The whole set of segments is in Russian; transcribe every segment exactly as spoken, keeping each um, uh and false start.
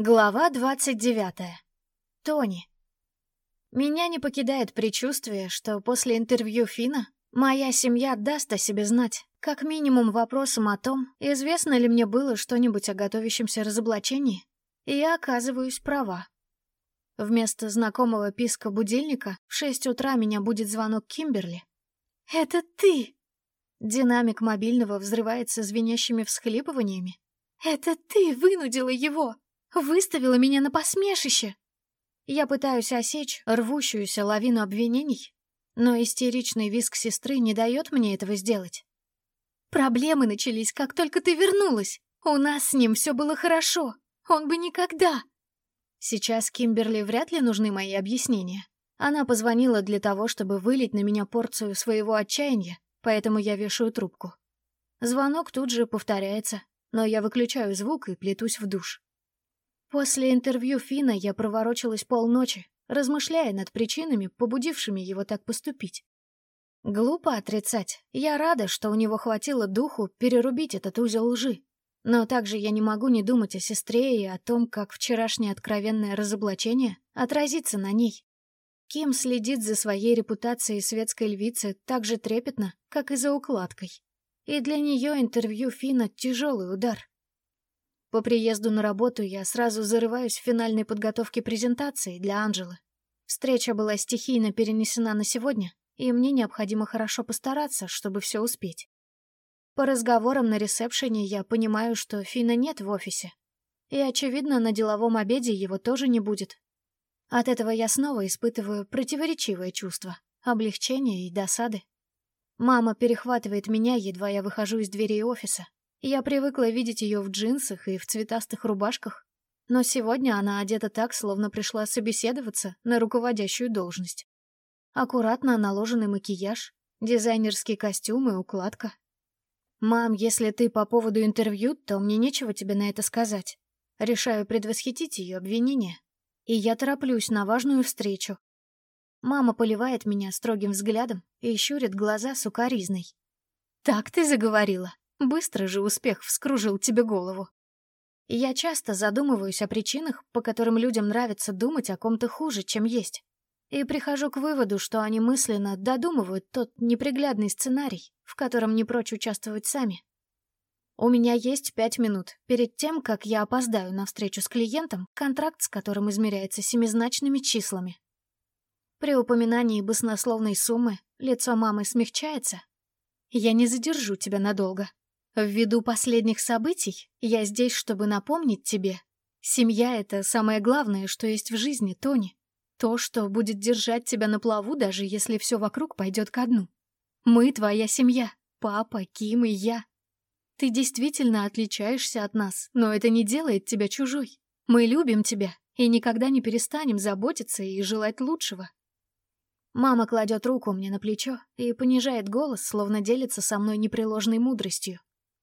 Глава двадцать девятая. Тони. Меня не покидает предчувствие, что после интервью Фина моя семья даст о себе знать, как минимум вопросом о том, известно ли мне было что-нибудь о готовящемся разоблачении, и я оказываюсь права. Вместо знакомого писка будильника в шесть утра меня будет звонок Кимберли. «Это ты!» Динамик мобильного взрывается звенящими всхлипываниями. «Это ты вынудила его! Выставила меня на посмешище!» Я пытаюсь осечь рвущуюся лавину обвинений, но истеричный визг сестры не дает мне этого сделать. «Проблемы начались, как только ты вернулась. У нас с ним все было хорошо. Он бы никогда...» Сейчас Кимберли вряд ли нужны мои объяснения. Она позвонила для того, чтобы вылить на меня порцию своего отчаяния, поэтому я вешаю трубку. Звонок тут же повторяется, но я выключаю звук и плетусь в душ. После интервью Фина я проворочилась полночи, размышляя над причинами, побудившими его так поступить. Глупо отрицать, я рада, что у него хватило духу перерубить этот узел лжи. Но также я не могу не думать о сестре и о том, как вчерашнее откровенное разоблачение отразится на ней. Ким следит за своей репутацией светской львицы так же трепетно, как и за укладкой. И для нее интервью Фина — тяжелый удар. По приезду на работу я сразу зарываюсь в финальной подготовке презентации для Анжелы. Встреча была стихийно перенесена на сегодня, и мне необходимо хорошо постараться, чтобы все успеть. По разговорам на ресепшене я понимаю, что Фина нет в офисе. И, очевидно, на деловом обеде его тоже не будет. От этого я снова испытываю противоречивые чувства, облегчения и досады. Мама перехватывает меня, едва я выхожу из дверей офиса. Я привыкла видеть ее в джинсах и в цветастых рубашках, но сегодня она одета так, словно пришла собеседоваться на руководящую должность. Аккуратно наложенный макияж, дизайнерский костюм и укладка. «Мам, если ты по поводу интервью, то мне нечего тебе на это сказать». Решаю предвосхитить ее обвинения, и я тороплюсь на важную встречу. Мама поливает меня строгим взглядом и щурит глаза сукаризной. «Так ты заговорила? Быстро же успех вскружил тебе голову». Я часто задумываюсь о причинах, по которым людям нравится думать о ком-то хуже, чем есть. И прихожу к выводу, что они мысленно додумывают тот неприглядный сценарий, в котором не прочь участвовать сами. У меня есть пять минут перед тем, как я опоздаю на встречу с клиентом, контракт с которым измеряется семизначными числами. При упоминании баснословной суммы лицо мамы смягчается. «Я не задержу тебя надолго. Ввиду последних событий я здесь, чтобы напомнить тебе. Семья — это самое главное, что есть в жизни, Тони. То, что будет держать тебя на плаву, даже если все вокруг пойдет ко дну. Мы твоя семья, папа, Ким и я. Ты действительно отличаешься от нас, но это не делает тебя чужой. Мы любим тебя и никогда не перестанем заботиться и желать лучшего». Мама кладет руку мне на плечо и понижает голос, словно делится со мной непреложной мудростью.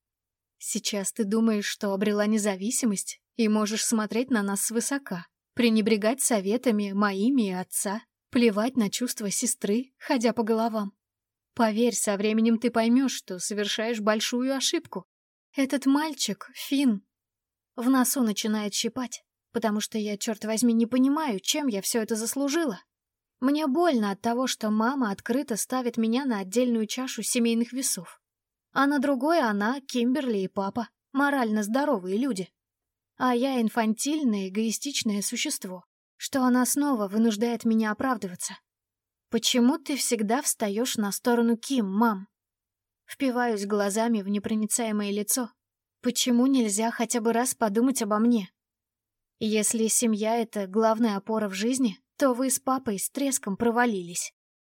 «Сейчас ты думаешь, что обрела независимость и можешь смотреть на нас свысока, пренебрегать советами моими и отца, плевать на чувства сестры, ходя по головам. Поверь, со временем ты поймешь, что совершаешь большую ошибку. Этот мальчик, Финн...» В носу начинает щипать, потому что я, черт возьми, не понимаю, чем я все это заслужила. Мне больно от того, что мама открыто ставит меня на отдельную чашу семейных весов. А на другой она, Кимберли и папа, морально здоровые люди. А я инфантильное, эгоистичное существо, что она снова вынуждает меня оправдываться. «Почему ты всегда встаешь на сторону Ким, мам?» Впиваюсь глазами в непроницаемое лицо. Почему нельзя хотя бы раз подумать обо мне? Если семья — это главная опора в жизни, то вы с папой с треском провалились.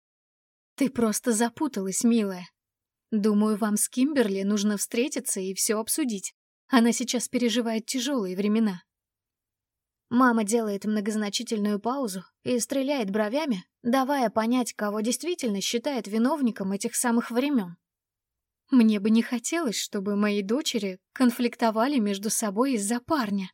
Ты просто запуталась, милая. Думаю, вам с Кимберли нужно встретиться и все обсудить. Она сейчас переживает тяжелые времена. Мама делает многозначительную паузу и стреляет бровями, давая понять, кого действительно считает виновником этих самых времен. Мне бы не хотелось, чтобы мои дочери конфликтовали между собой из-за парня.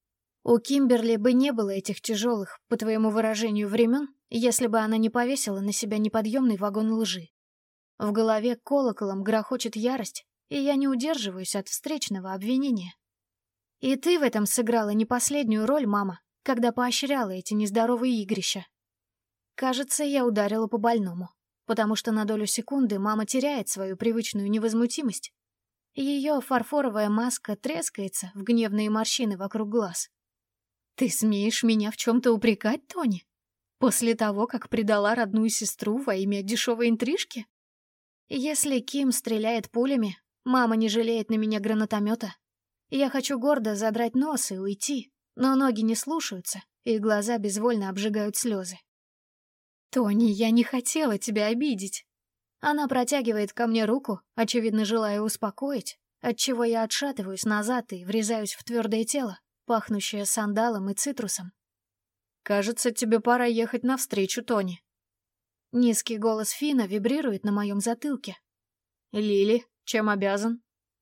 У Кимберли бы не было этих тяжелых, по твоему выражению, времен, если бы она не повесила на себя неподъемный вагон лжи. В голове колоколом грохочет ярость, и я не удерживаюсь от встречного обвинения. И ты в этом сыграла не последнюю роль, мама, когда поощряла эти нездоровые игрища. Кажется, я ударила по больному, потому что на долю секунды мама теряет свою привычную невозмутимость. Ее фарфоровая маска трескается в гневные морщины вокруг глаз. «Ты смеешь меня в чем-то упрекать, Тони? После того, как предала родную сестру во имя дешевой интрижки? Если Ким стреляет пулями, мама не жалеет на меня гранатомета. Я хочу гордо задрать нос и уйти, но ноги не слушаются, и глаза безвольно обжигают слезы. «Тони, я не хотела тебя обидеть». Она протягивает ко мне руку, очевидно желая успокоить, отчего я отшатываюсь назад и врезаюсь в твердое тело, пахнущее сандалом и цитрусом. «Кажется, тебе пора ехать навстречу, Тони». Низкий голос Фина вибрирует на моем затылке. «Лили, чем обязан?»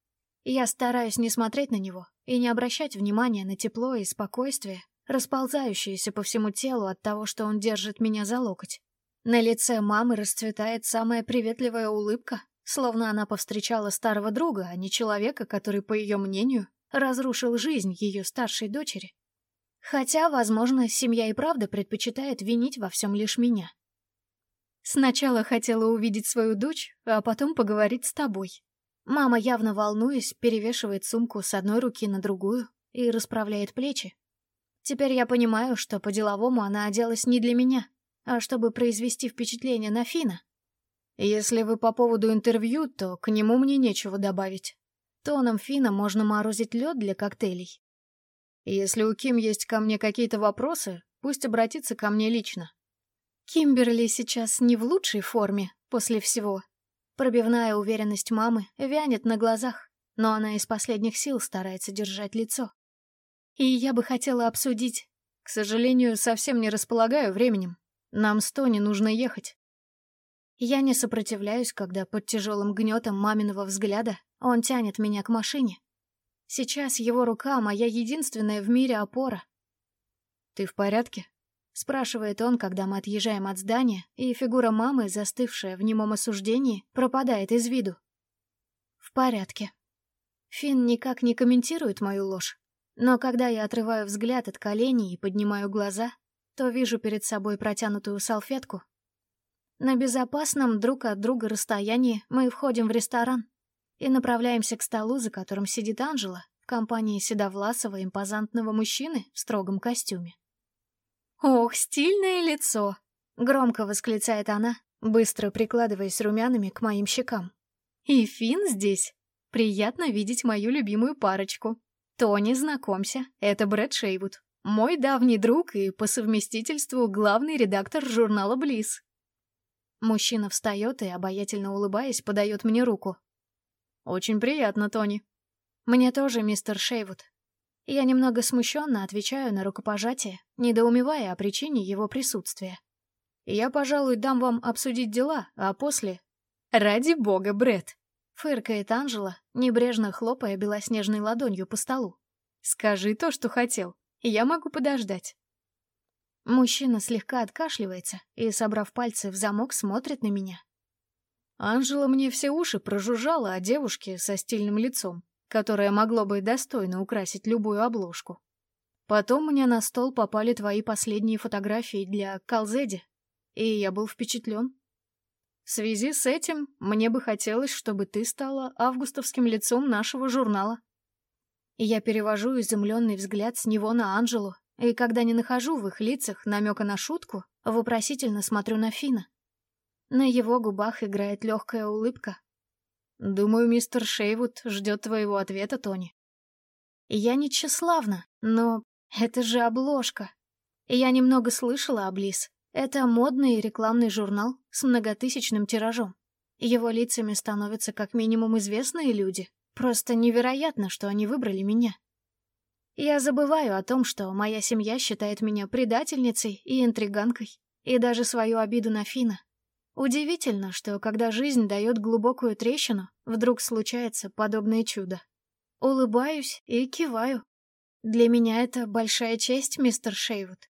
Я стараюсь не смотреть на него и не обращать внимания на тепло и спокойствие, расползающееся по всему телу от того, что он держит меня за локоть. На лице мамы расцветает самая приветливая улыбка, словно она повстречала старого друга, а не человека, который, по ее мнению, разрушил жизнь ее старшей дочери. Хотя, возможно, семья и правда предпочитает винить во всем лишь меня. Сначала хотела увидеть свою дочь, а потом поговорить с тобой. Мама, явно волнуясь, перевешивает сумку с одной руки на другую и расправляет плечи. Теперь я понимаю, что по-деловому она оделась не для меня, а чтобы произвести впечатление на Фина. Если вы по поводу интервью, то к нему мне нечего добавить. Тоном Фина можно морозить лед для коктейлей. Если у Ким есть ко мне какие-то вопросы, пусть обратится ко мне лично. Кимберли сейчас не в лучшей форме после всего. Пробивная уверенность мамы вянет на глазах, но она из последних сил старается держать лицо. И я бы хотела обсудить. К сожалению, совсем не располагаю временем. Нам с Тони нужно ехать. Я не сопротивляюсь, когда под тяжелым гнетом маминого взгляда он тянет меня к машине. Сейчас его рука — моя единственная в мире опора. «Ты в порядке?» — спрашивает он, когда мы отъезжаем от здания, и фигура мамы, застывшая в немом осуждении, пропадает из виду. «В порядке». Финн никак не комментирует мою ложь, но когда я отрываю взгляд от коленей и поднимаю глаза, то вижу перед собой протянутую салфетку. На безопасном друг от друга расстоянии мы входим в ресторан и направляемся к столу, за которым сидит Анжела в компании седовласого импозантного мужчины в строгом костюме. «Ох, стильное лицо!» — громко восклицает она, быстро прикладываясь румянами к моим щекам. «И Финн здесь. Приятно видеть мою любимую парочку. Тони, знакомься, это Брэд Шейвуд, мой давний друг и по совместительству главный редактор журнала «Близ». Мужчина встает и, обаятельно улыбаясь, подает мне руку. «Очень приятно, Тони». «Мне тоже, мистер Шейвуд». Я немного смущенно отвечаю на рукопожатие, недоумевая о причине его присутствия. «Я, пожалуй, дам вам обсудить дела, а после...» «Ради бога, Брэд!» — фыркает Анжела, небрежно хлопая белоснежной ладонью по столу. «Скажи то, что хотел. Я могу подождать». Мужчина слегка откашливается и, собрав пальцы в замок, смотрит на меня. Анжела мне все уши прожужжала о девушке со стильным лицом, которое могло бы достойно украсить любую обложку. Потом мне на стол попали твои последние фотографии для Калзеди, и я был впечатлен. В связи с этим мне бы хотелось, чтобы ты стала августовским лицом нашего журнала. И я перевожу изумленный взгляд с него на Анжелу, и когда не нахожу в их лицах намека на шутку, вопросительно смотрю на Фина. На его губах играет легкая улыбка. «Думаю, мистер Шейвуд ждет твоего ответа, Тони». Я не тщеславна, но это же обложка. Я немного слышала о Близ. Это модный рекламный журнал с многотысячным тиражом. Его лицами становятся как минимум известные люди. Просто невероятно, что они выбрали меня. Я забываю о том, что моя семья считает меня предательницей и интриганкой, и даже свою обиду на Фина. Удивительно, что когда жизнь дает глубокую трещину, вдруг случается подобное чудо. Улыбаюсь и киваю. Для меня это большая честь, мистер Шейвуд.